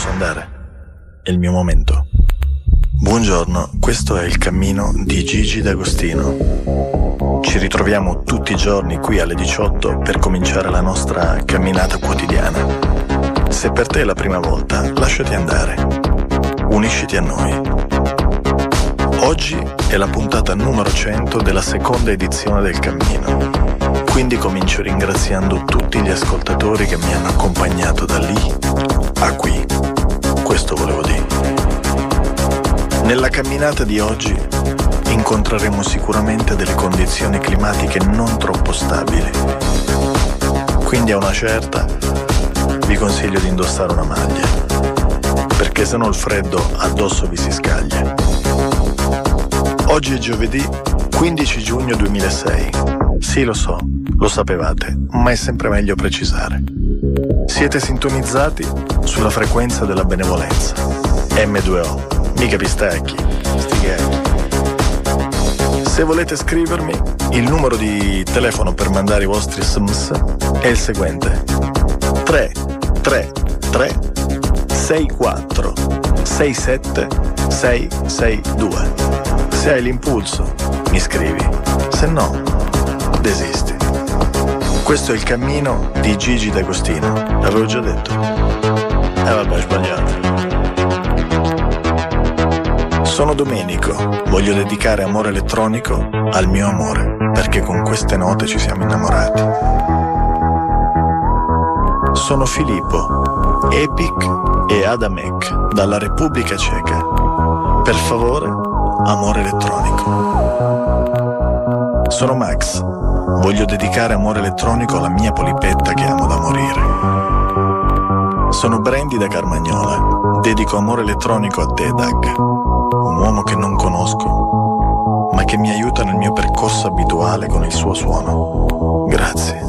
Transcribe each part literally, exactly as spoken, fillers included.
Posso andare? È il mio momento. Buongiorno, questo è il cammino di Gigi D'Agostino. Ci ritroviamo tutti i giorni qui alle diciotto per cominciare la nostra camminata quotidiana. Se per te è la prima volta, lasciati andare. Unisciti a noi. Oggi è la puntata numero cento della seconda edizione del cammino. Quindi comincio ringraziando tutti gli ascoltatori che mi hanno accompagnato da lì a qui. Questo volevo dire. Nella camminata di oggi incontreremo sicuramente delle condizioni climatiche non troppo stabili. Quindi a una certa vi consiglio di indossare una maglia, perché sennò il freddo addosso vi si scaglia. Oggi è giovedì quindici giugno duemilasei. Sì, lo so, lo sapevate, ma è sempre meglio precisare. Siete sintonizzati sulla frequenza della benevolenza. emme due o, mica pistacchi, stighetti. Se volete scrivermi, il numero di telefono per mandare i vostri S M S è il seguente: tre tre tre sei quattro sei sette sei sei due. Se hai l'impulso, mi scrivi, se no, desisti. Questo è il cammino di Gigi D'Agostino. L'avevo già detto? Eh vabbè, ho sbagliato. Sono Domenico, voglio dedicare Amore Elettronico al mio amore, perché con queste note ci siamo innamorati. Sono Filippo, Epic e Adamek, dalla Repubblica Ceca. Per favore, Amore Elettronico. Sono Max, voglio dedicare Amore Elettronico alla mia polipetta che amo da morire. Sono Brandy da Carmagnola, dedico Amore Elettronico a te, Doug, un uomo che non conosco, ma che mi aiuta nel mio percorso abituale con il suo suono. Grazie.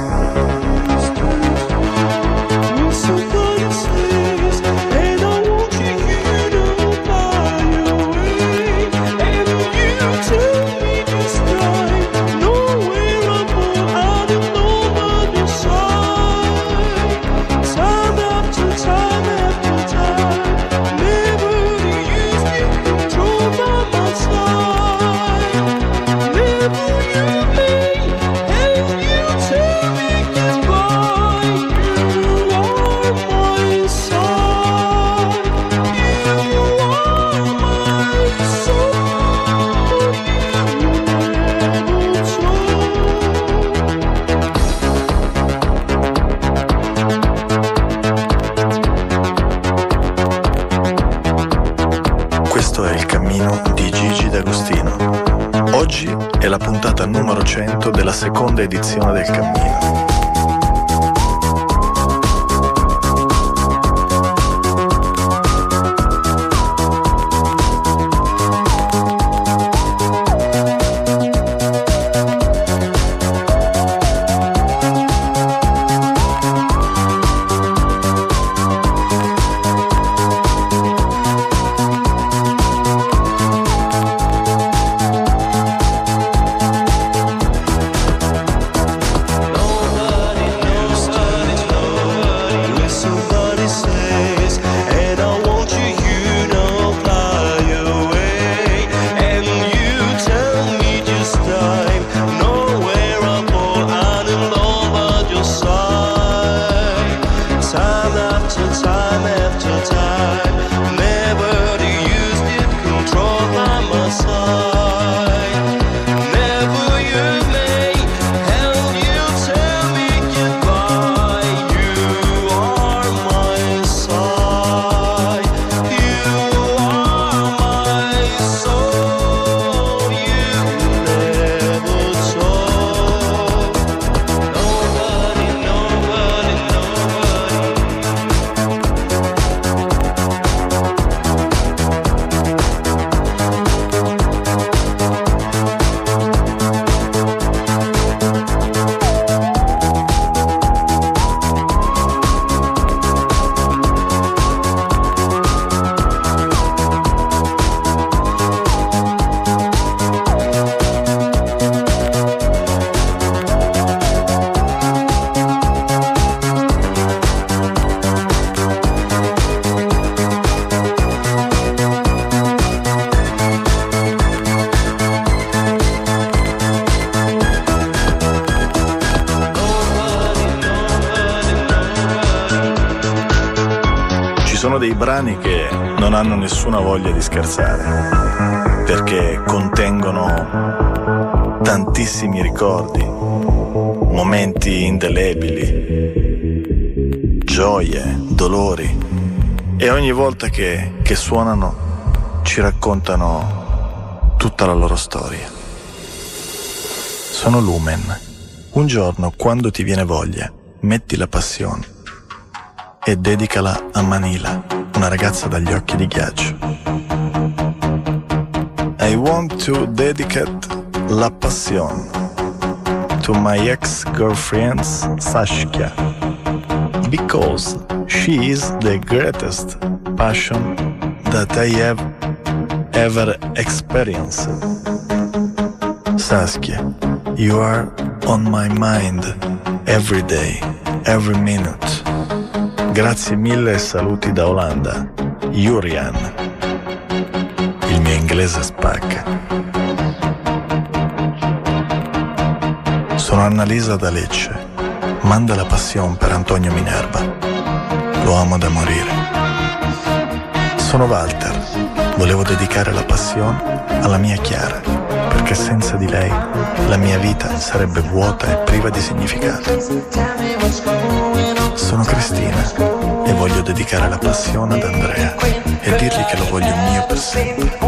È la puntata numero cento della seconda edizione del cammino. sono dei brani che non hanno nessuna voglia di scherzare, perché contengono tantissimi ricordi, momenti indelebili, gioie, dolori, e ogni volta che, che suonano ci raccontano tutta la loro storia. Sono Lumen. Un giorno, quando ti viene voglia, metti la passione e dedicala a Manila, una ragazza dagli occhi di ghiaccio. I want to dedicate La Passion to my ex-girlfriend Saskia, because she is the greatest passion that I have ever experienced. Saskia, you are on my mind every day, every minute. Grazie mille e saluti da Olanda. Jurian. Il mio inglese spacca. Sono Annalisa da Lecce. Manda la passione per Antonio Minerva. Lo amo da morire. Sono Walter. Volevo dedicare la passione alla mia Chiara, perché senza di lei la mia vita sarebbe vuota e priva di significato. Sono Cristina e voglio dedicare la passione ad Andrea e dirgli che lo voglio mio per sempre.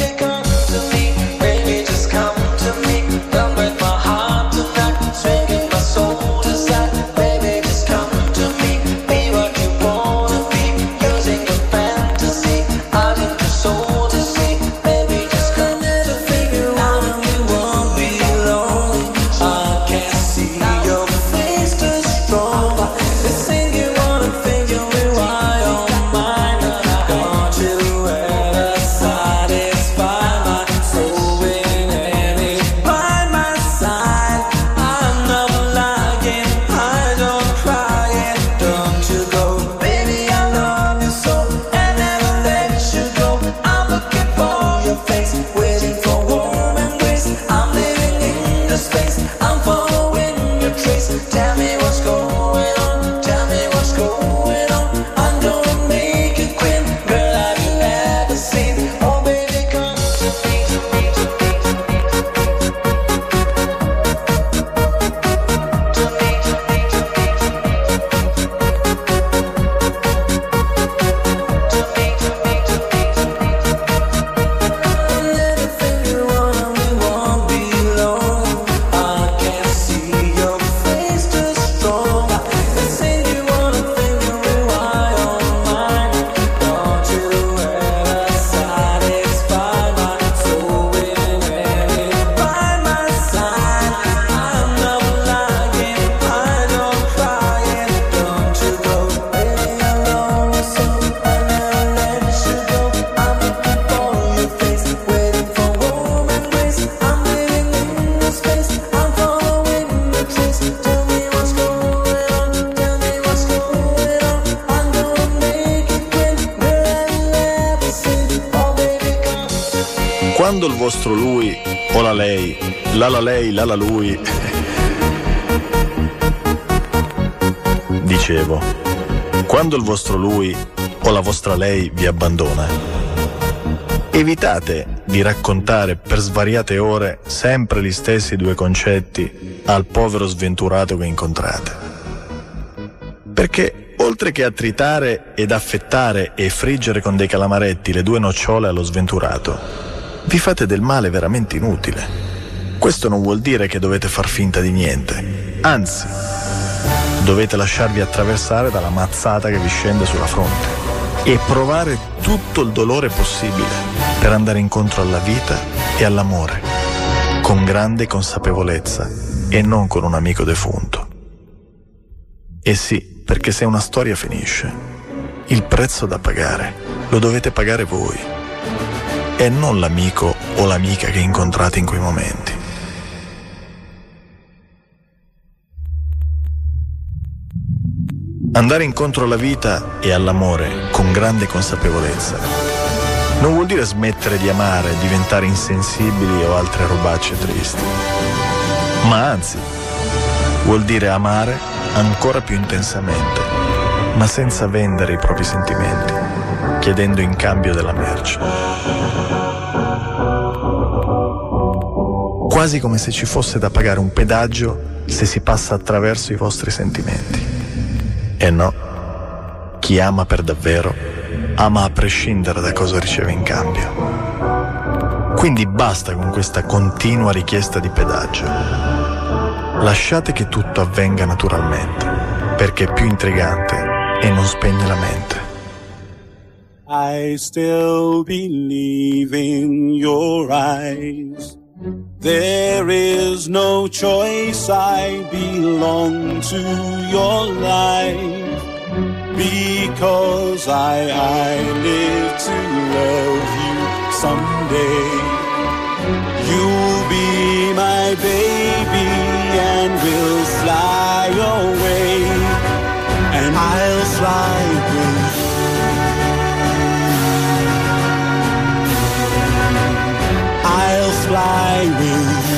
Quando il vostro lui o la lei, la la lei, la la lui, dicevo, quando il vostro lui o la vostra lei vi abbandona, evitate di raccontare per svariate ore sempre gli stessi due concetti al povero sventurato che incontrate. Perché oltre che a tritare ed affettare e friggere con dei calamaretti le due nocciole allo sventurato, vi fate del male veramente inutile. Questo non vuol dire che dovete far finta di niente, anzi, dovete lasciarvi attraversare dalla mazzata che vi scende sulla fronte e provare tutto il dolore possibile per andare incontro alla vita e all'amore, con grande consapevolezza e non con un amico defunto. E sì, perché se una storia finisce, il prezzo da pagare lo dovete pagare voi e non l'amico o l'amica che incontrate in quei momenti. Andare incontro alla vita e all'amore con grande consapevolezza non vuol dire smettere di amare, diventare insensibili o altre robacce tristi, ma anzi vuol dire amare ancora più intensamente, ma senza vendere i propri sentimenti. chiedendo in cambio della merce. Quasi come se ci fosse da pagare un pedaggio se si passa attraverso i vostri sentimenti. E no, chi ama per davvero ama a prescindere da cosa riceve in cambio. Quindi basta con questa continua richiesta di pedaggio. Lasciate che tutto avvenga naturalmente, perché è più intrigante e non spegne la mente. I still believe in your eyes. There is no choice, I belong to your life. Because I, I live to love you someday. You'll be my baby and we'll fly away. And I'll fly with you. I'll fly with you.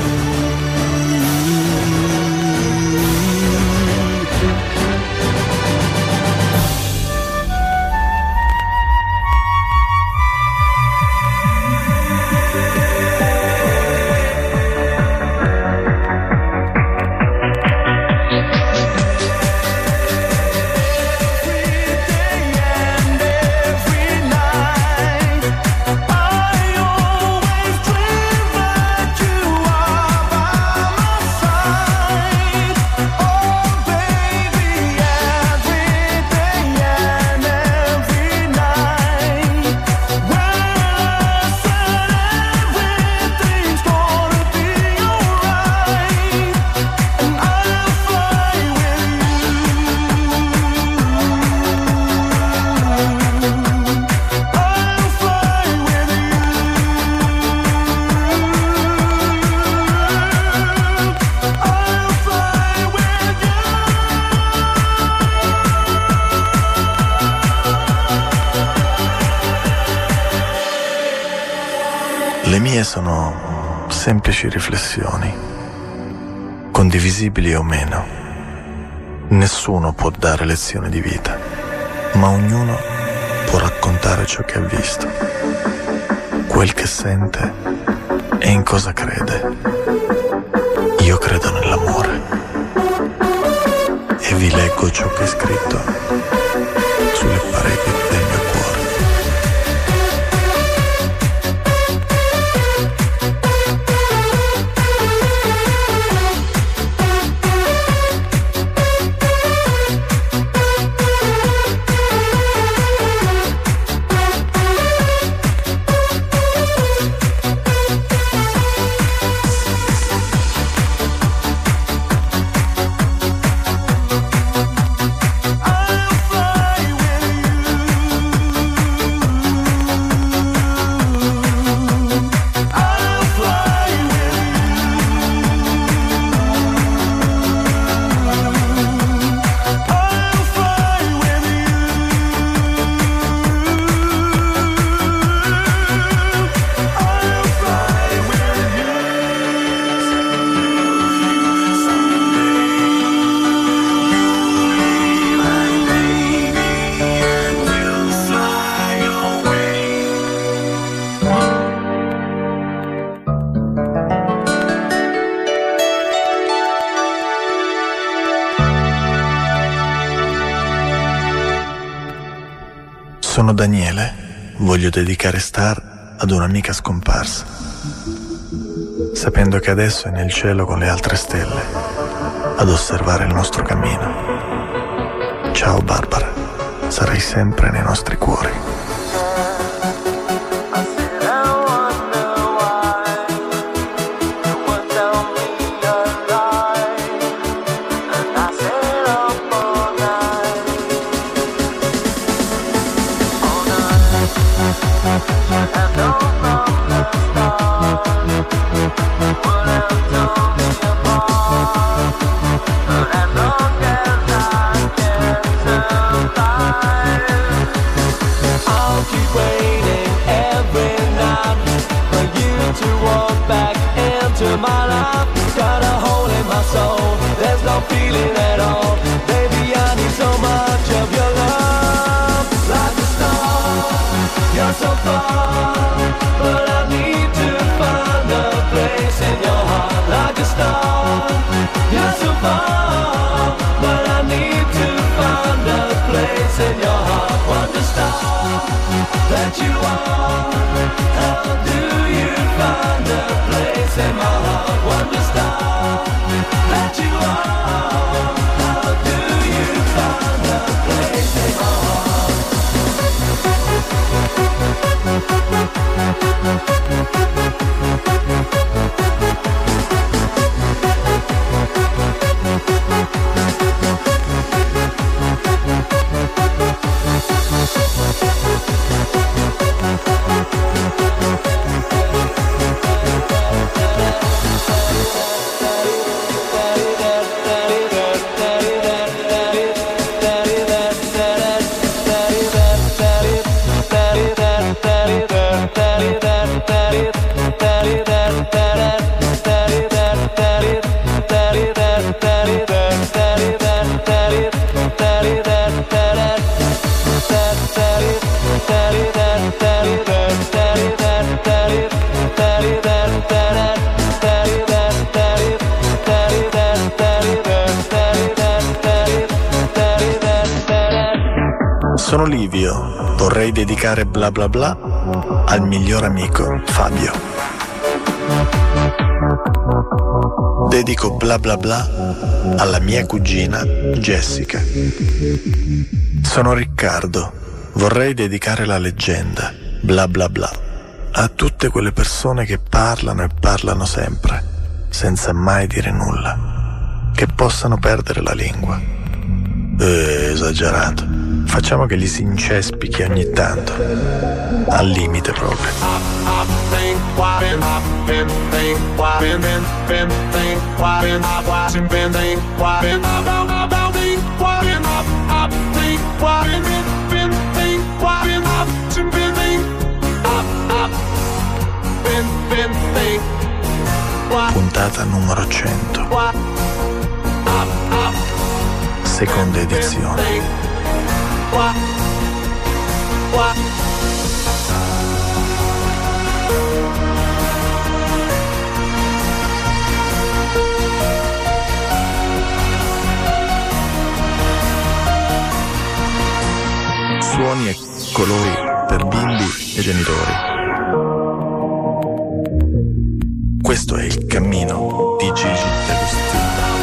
Le mie sono semplici riflessioni, condivisibili o meno. Nessuno può dare lezioni di vita, ma ognuno può raccontare ciò che ha visto, quel che sente e in cosa crede. Io credo nell'amore e vi leggo ciò che è scritto sulle pareti del mio cuore. Sono Daniele, voglio dedicare Star ad un'amica scomparsa, sapendo che adesso è nel cielo con le altre stelle, ad osservare il nostro cammino. Ciao Barbara, sarai sempre nei nostri cuori. I'll keep Sono Livio, vorrei dedicare bla bla bla al miglior amico Fabio. Dedico bla bla bla alla mia cugina Jessica. Sono Riccardo, vorrei dedicare la leggenda bla bla bla a tutte quelle persone che parlano e parlano sempre, senza mai dire nulla, che possano perdere la lingua. Eh, esagerato. Facciamo che gli si incespichi ogni tanto, al limite proprio. Puntata numero cento, seconda edizione. Suoni e colori per bimbi e genitori. Questo è il cammino di Gigi D'Agostino.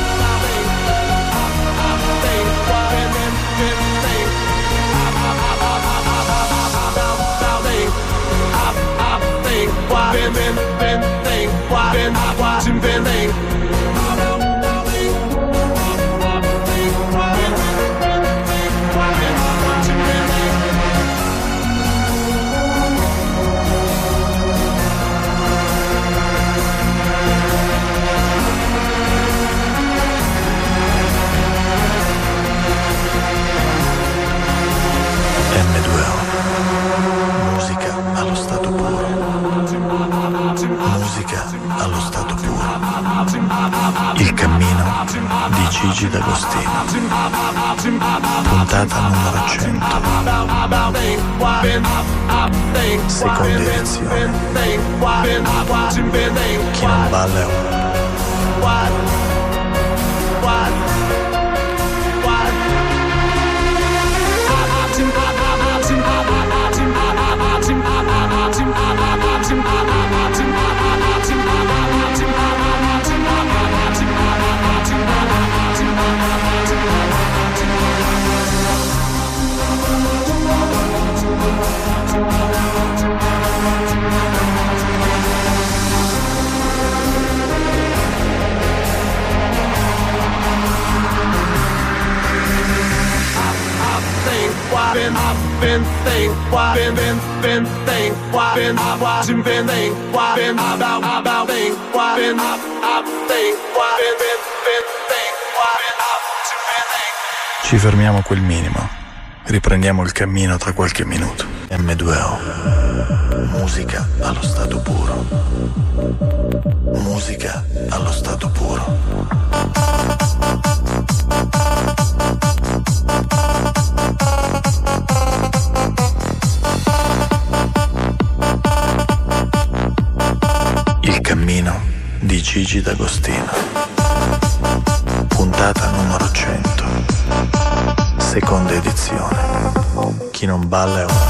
emme due o, musica allo stato puro. Musica allo stato puro. Il cammino di Gigi D'Agostino. Puntata numero cento. Seconda edizione. Chi non balla è un... Been think, been been been think, been watching, been think, been about about think, been up up think, been been been think, been up been think. Ci fermiamo a quel minimo. Riprendiamo il cammino tra qualche minuto. emme due o. Musica allo stato puro. Musica allo stato puro. Il cammino di Gigi D'Agostino. Puntata numero cento. Seconda edizione. Chi non balla è un...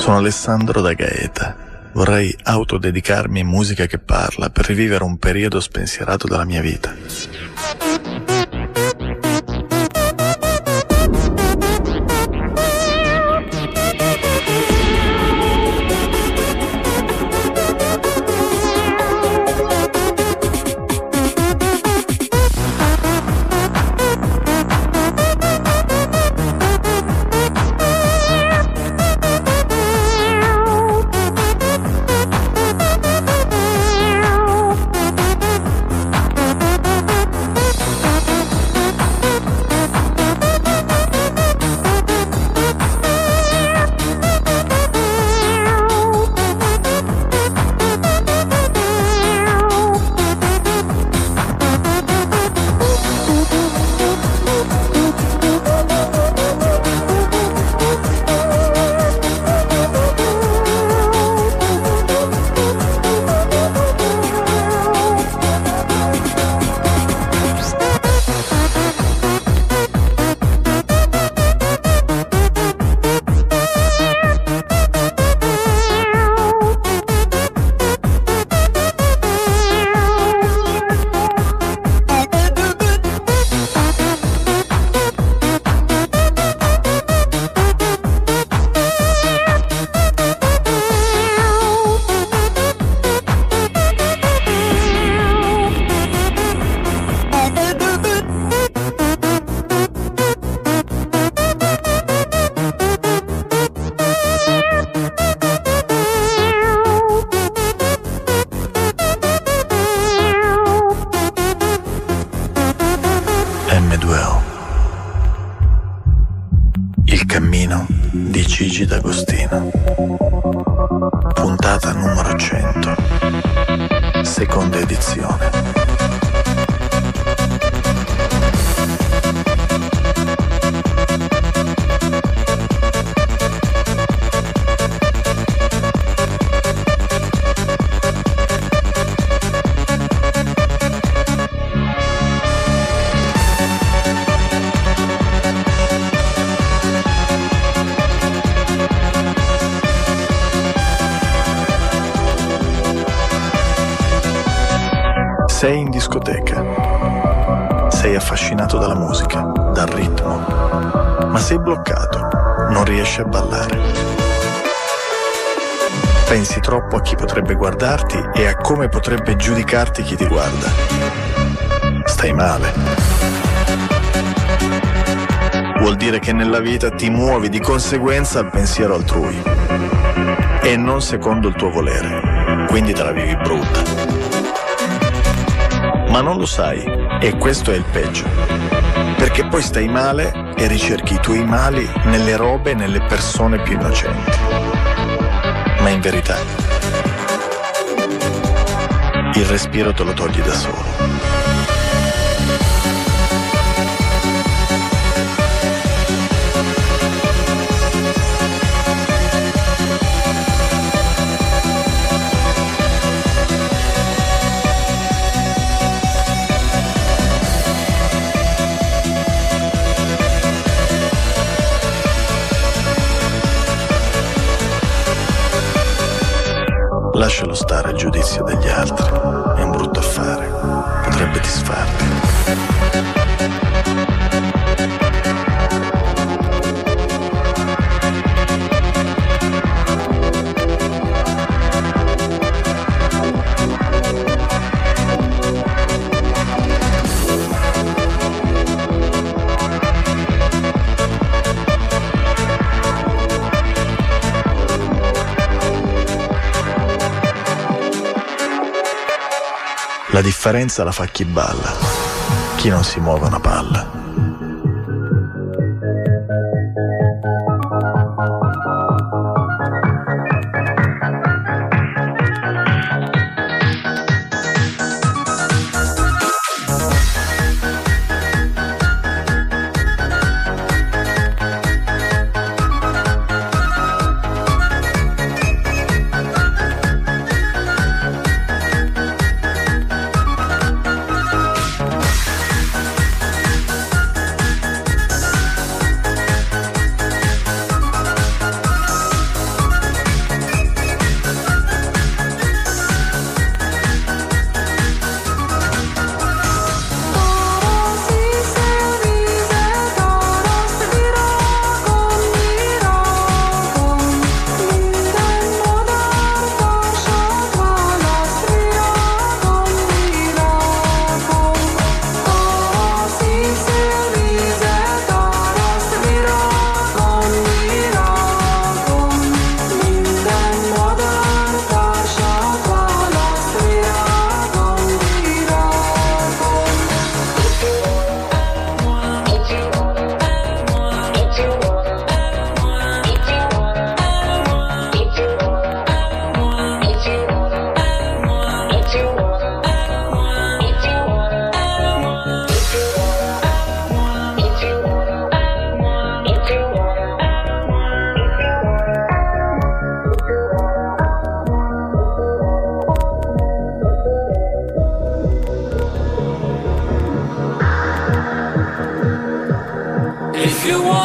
Sono Alessandro da Gaeta. Vorrei autodedicarmi in musica che parla per rivivere un periodo spensierato della mia vita. emme due o. Il cammino di Gigi D'Agostino. Puntata numero cento. Seconda edizione. Sei in discoteca, sei affascinato dalla musica, dal ritmo, ma sei bloccato, non riesci a ballare. Pensi troppo a chi potrebbe guardarti e a come potrebbe giudicarti chi ti guarda. Stai male. Vuol dire che nella vita ti muovi di conseguenza al pensiero altrui e non secondo il tuo volere, quindi te la vivi brutta. Ma non lo sai, e questo è il peggio, perché poi stai male e ricerchi i tuoi mali nelle robe e nelle persone più innocenti. Ma in verità, il respiro te lo togli da solo. Lascialo stare il giudizio degli altri, è un brutto affare, potrebbe disfarti. La differenza la fa chi balla, chi non si muove una palla.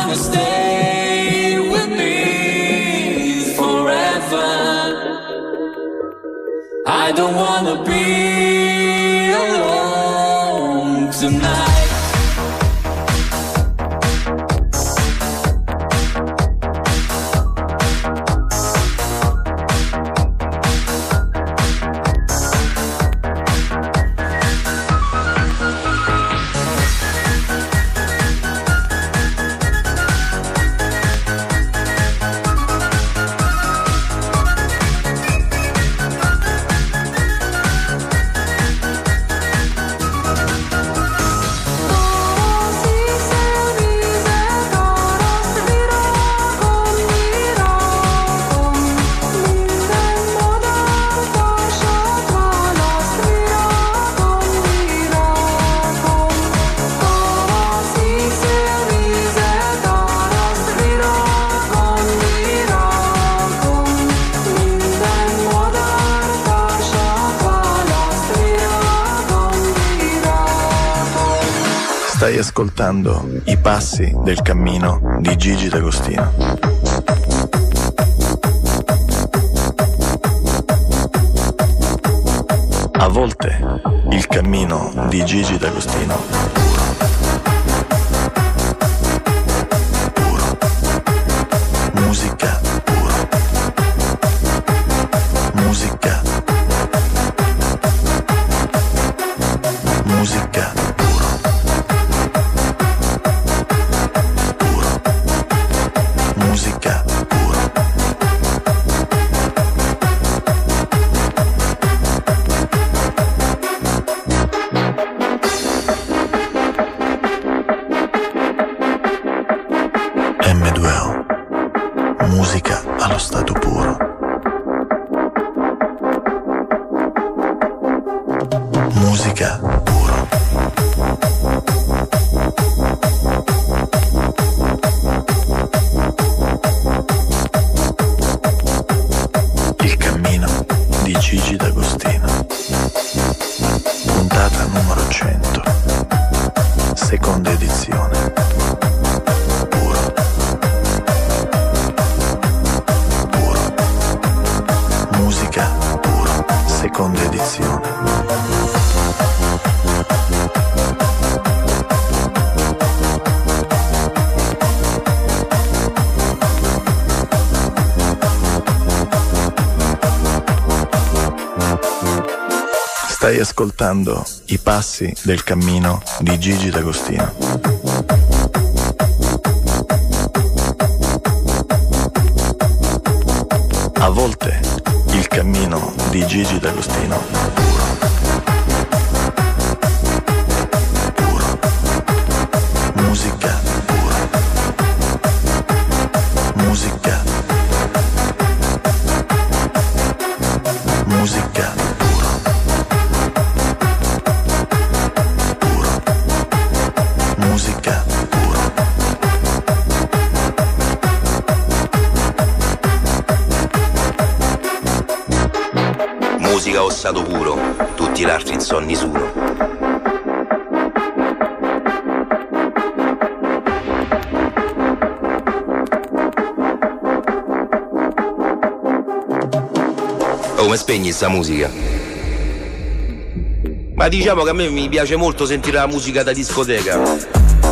wanna stay with me forever. I don't wanna be alone tonight. Stai ascoltando I passi del cammino di Gigi D'Agostino. A volte il cammino di Gigi D'Agostino puro, musica puro, musica, musica puro, puro, musica puro. emme due o, musica allo stato puro. Musica puro. Il cammino di Gigi D'Agostino. Puntata numero cento. Seconda edizione. Puro. Puro. Musica puro. Seconda edizione. Stai ascoltando I passi del cammino di Gigi D'Agostino. A volte il cammino di Gigi D'Agostino puro, puro, musica puro, musica, musica puro, puro, musica puro. Musica o stato puro, tutti gli altri insonni suno. Oh, come spegni sta musica? Ma diciamo che a me mi piace molto sentire la musica da discoteca.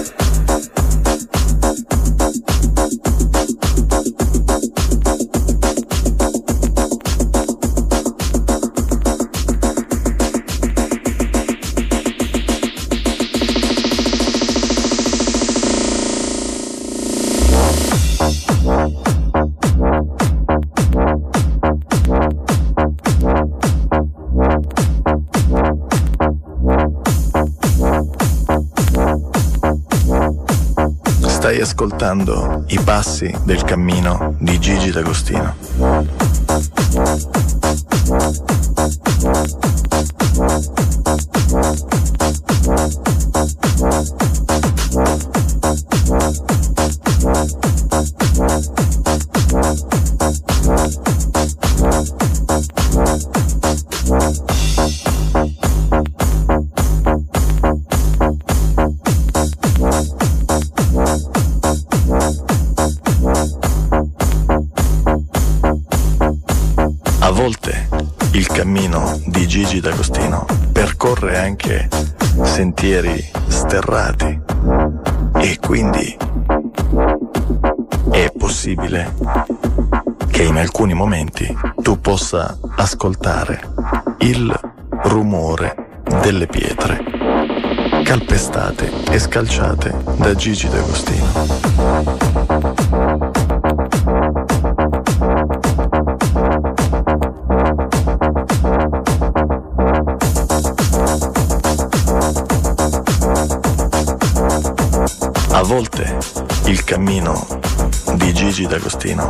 Stai ascoltando I passi del cammino di Gigi D'Agostino. cammino di Gigi D'Agostino percorre anche sentieri sterrati e quindi è possibile che in alcuni momenti tu possa ascoltare il rumore delle pietre calpestate e scalciate da Gigi D'Agostino. A volte il cammino di Gigi D'Agostino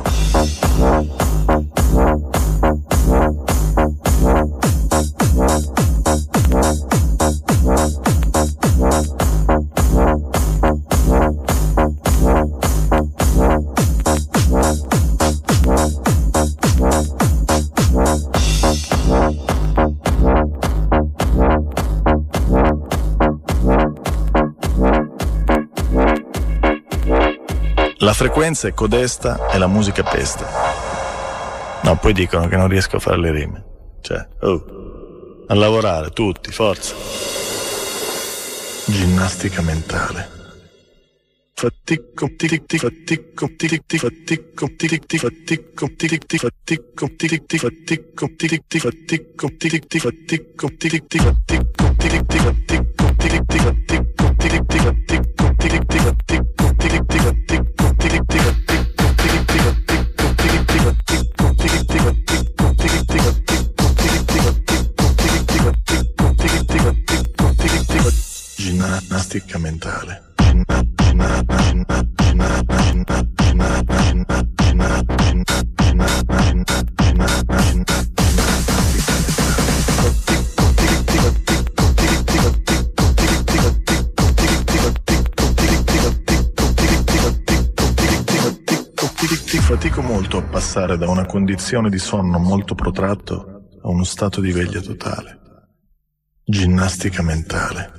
la frequenza è codesta e la musica pesta. No, poi dicono che non riesco a fare le rime. Cioè, oh, a lavorare, tutti, forza. Ginnastica mentale. Fatico, tiricti, fatico, tiricti, fatico, tiricti, fatico, tiricti, fatico, tiricti, fatico, tiricti, fatico, tiricti, fatico, tiricti, fatico, tiricti, fatico, tiricti, fatico, tiricti, fatico, tiricti, fatico, tiricti, fatico. Ginnastica mentale. Fatico molto a passare da una condizione di sonno molto protratto a uno stato di veglia totale. Ginnastica mentale.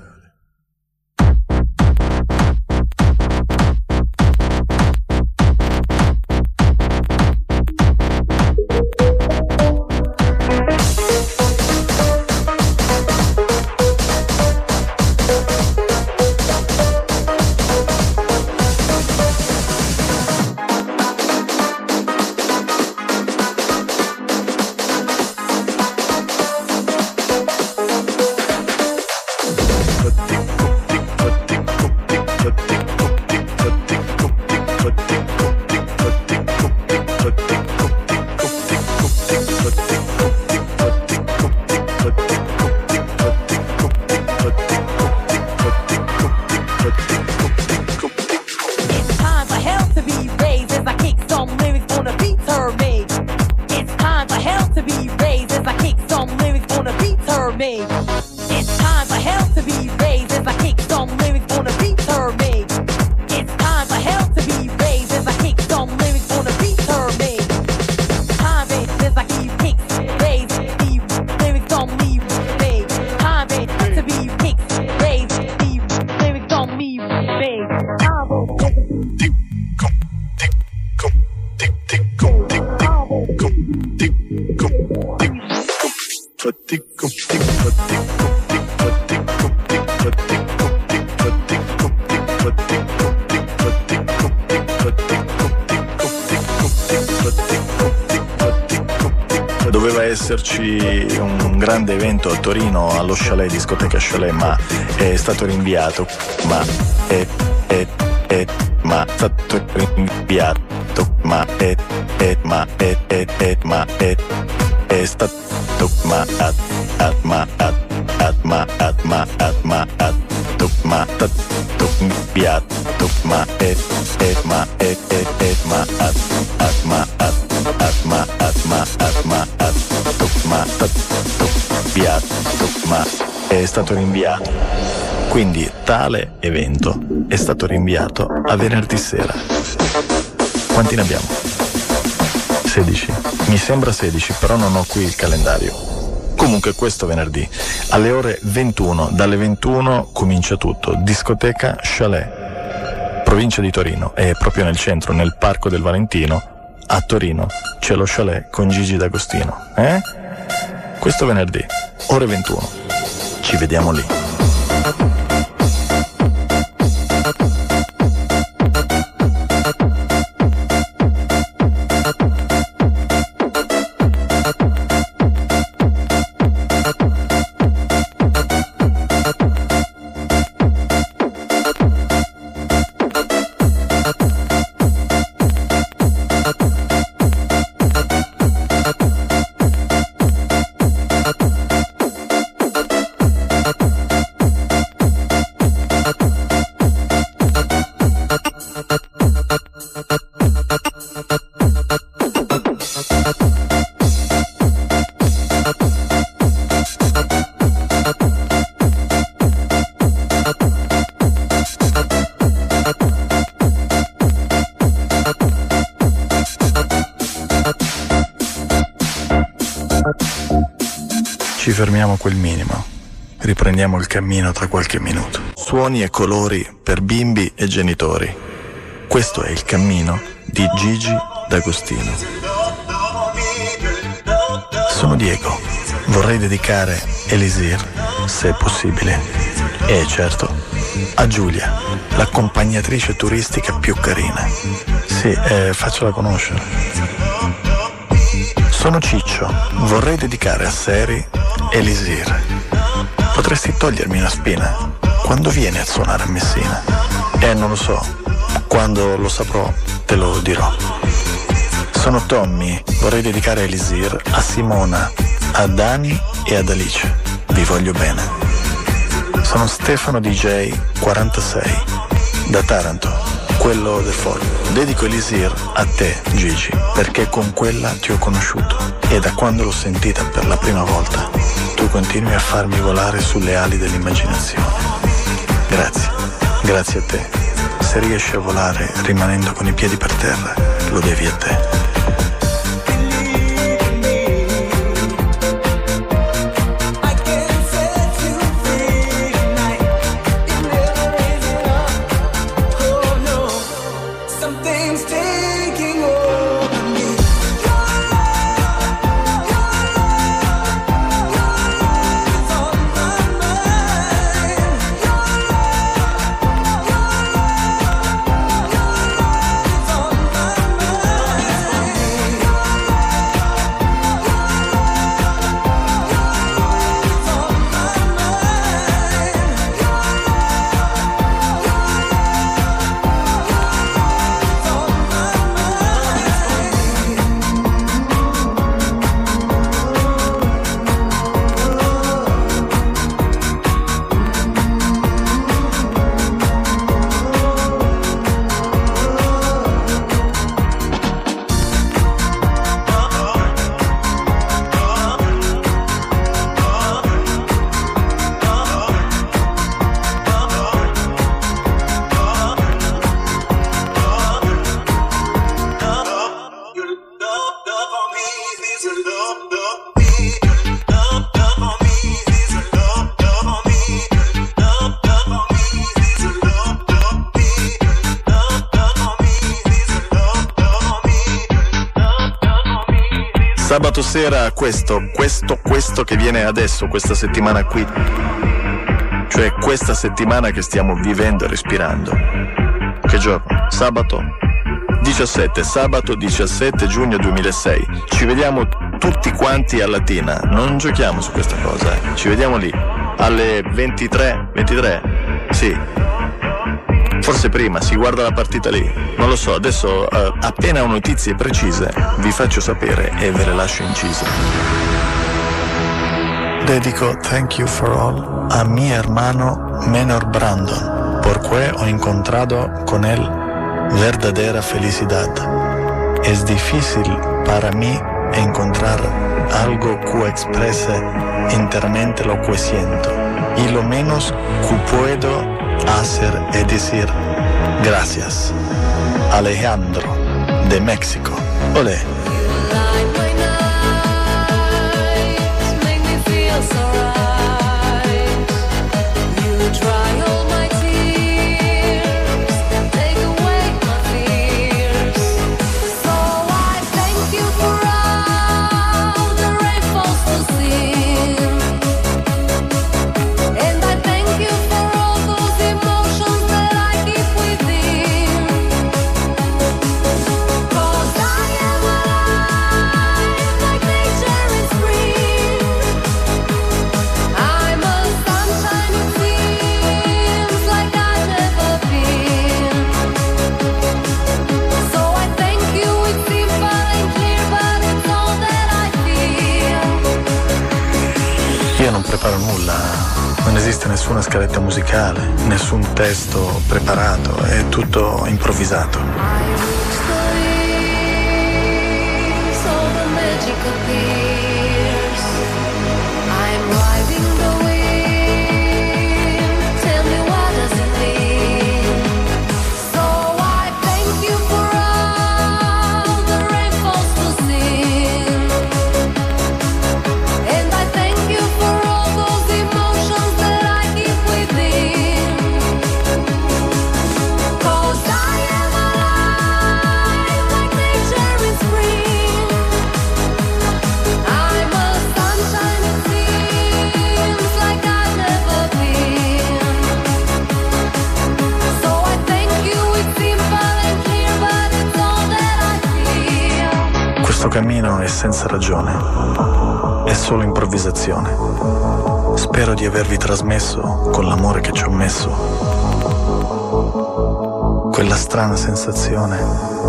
Doveva esserci un grande evento a Torino allo Chalet, discoteca Chalet, ma è stato rinviato, ma è, è, è, ma è stato rinviato, ma è, è, ma è, è, è, ma è, è stato, ma at, at, ma at, at, ma at, ma at, ma at, ma stato rinviato, ma è, è, ma è, è, è, ma at, at, ma at, at, ma at, ma at, ma at, ma ma è stato rinviato. Quindi tale evento è stato rinviato a venerdì sera. Quanti ne abbiamo? sedici. Mi sembra sedici, però non ho qui il calendario. Comunque questo venerdì alle ore ventuno, dalle ventuno comincia tutto. Discoteca Chalet, provincia di Torino, è proprio nel centro, nel Parco del Valentino. A Torino c'è lo Chalet con Gigi D'Agostino, eh? questo venerdì, ore ventuno. Ci vediamo lì. Ci fermiamo a quel minimo, riprendiamo il cammino tra qualche minuto. Suoni e colori per bimbi e genitori. Questo è il cammino di Gigi D'Agostino. Sono Diego, vorrei dedicare Elisir, se è possibile, e certo a Giulia, l'accompagnatrice turistica più carina. Sì, eh, faccela conoscere. Sono Ciccio, vorrei dedicare a Seri Elisir. Potresti togliermi una spina? Quando vieni a suonare a Messina? Eh, non lo so. Quando lo saprò, te lo dirò. Sono Tommy, vorrei dedicare a Elisir, a Simona, a Dani e ad Alice. Vi voglio bene. Sono Stefano D J quarantasei, da Taranto, quello del foglio. Dedico Elisir a te, Gigi, perché con quella ti ho conosciuto e da quando l'ho sentita per la prima volta tu continui a farmi volare sulle ali dell'immaginazione. Grazie, grazie a te. Se riesci a volare rimanendo con i piedi per terra, lo devi a te. Sabato sera questo, questo, questo che viene adesso, questa settimana qui, cioè questa settimana che stiamo vivendo e respirando. Che giorno? Sabato diciassette, sabato diciassette giugno duemilasei. Ci vediamo tutti quanti a Latina, non giochiamo su questa cosa, eh. Ci vediamo lì alle ventitré, ventitré, sì. Forse prima, si guarda la partita lì, non lo so, adesso uh, appena ho notizie precise vi faccio sapere e ve le lascio incise. Dedico Thank You For All a mi hermano menor Brandon, porque ho incontrado con él verdadera felicidad. Es difícil para mí encontrar algo que exprese enteramente lo que siento, y lo menos que puedo hacer es decir gracias. Alejandro de México. Olé. See preparo nulla, non esiste nessuna scaletta musicale, nessun testo preparato, è tutto improvvisato. Questo cammino è senza ragione, è solo improvvisazione. Spero di avervi trasmesso, con l'amore che ci ho messo, quella strana sensazione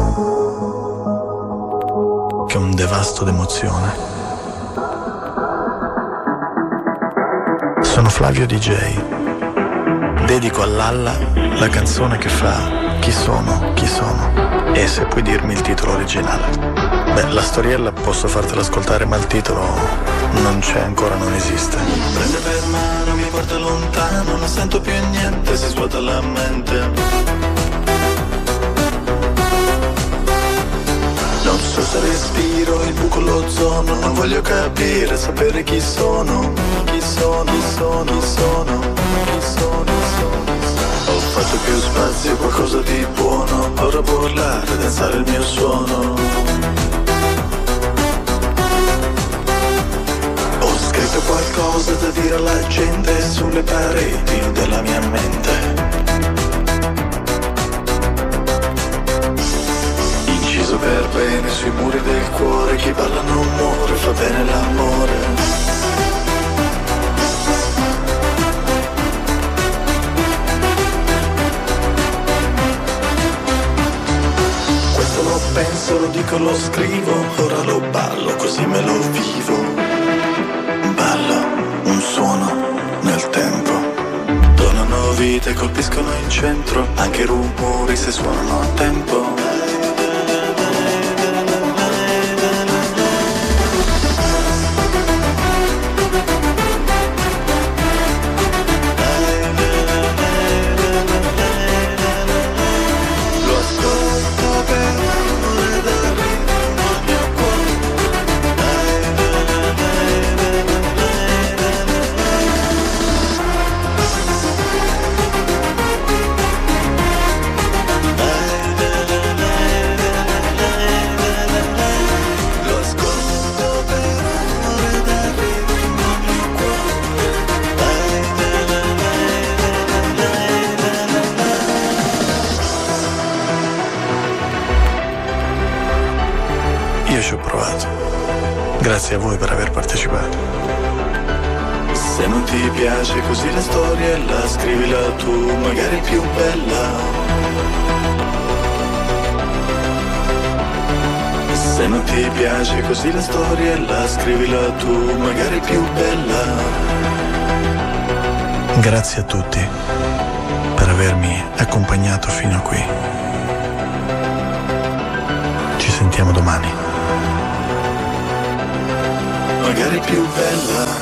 che è un devasto d'emozione. Sono Flavio D J. Dedico a Lalla la canzone che fa Chi sono, chi sono. E se puoi dirmi il titolo originale. Beh, la storiella posso fartela ascoltare, ma il titolo non c'è ancora, non esiste. Prende per mano, mi porta lontano, non sento più niente, si svuota la mente. Non so se respiro il buco, l'ozono, non voglio capire, sapere chi sono, chi sono, chi sono, chi sono, chi sono, chi sono. Ho fatto più spazio, qualcosa di buono, ora può urlare, danzare il mio suono. Ho scritto qualcosa da dire alla gente sulle pareti della mia mente. Inciso per bene sui muri del cuore, chi parla non muore, fa bene l'amore. Penso, lo dico, lo scrivo, ora lo ballo, così me lo vivo. Ballo, un suono nel tempo. Donano vita e colpiscono in centro, anche i rumori se suonano a tempo. Io ci ho provato. Grazie a voi per aver partecipato. Se non ti piace così la storiella, scrivila tu, magari più bella. Se non ti piace così la storiella, scrivila tu, magari più bella. Grazie a tutti per avermi accompagnato fino a qui. Ci sentiamo domani. Magari più bella.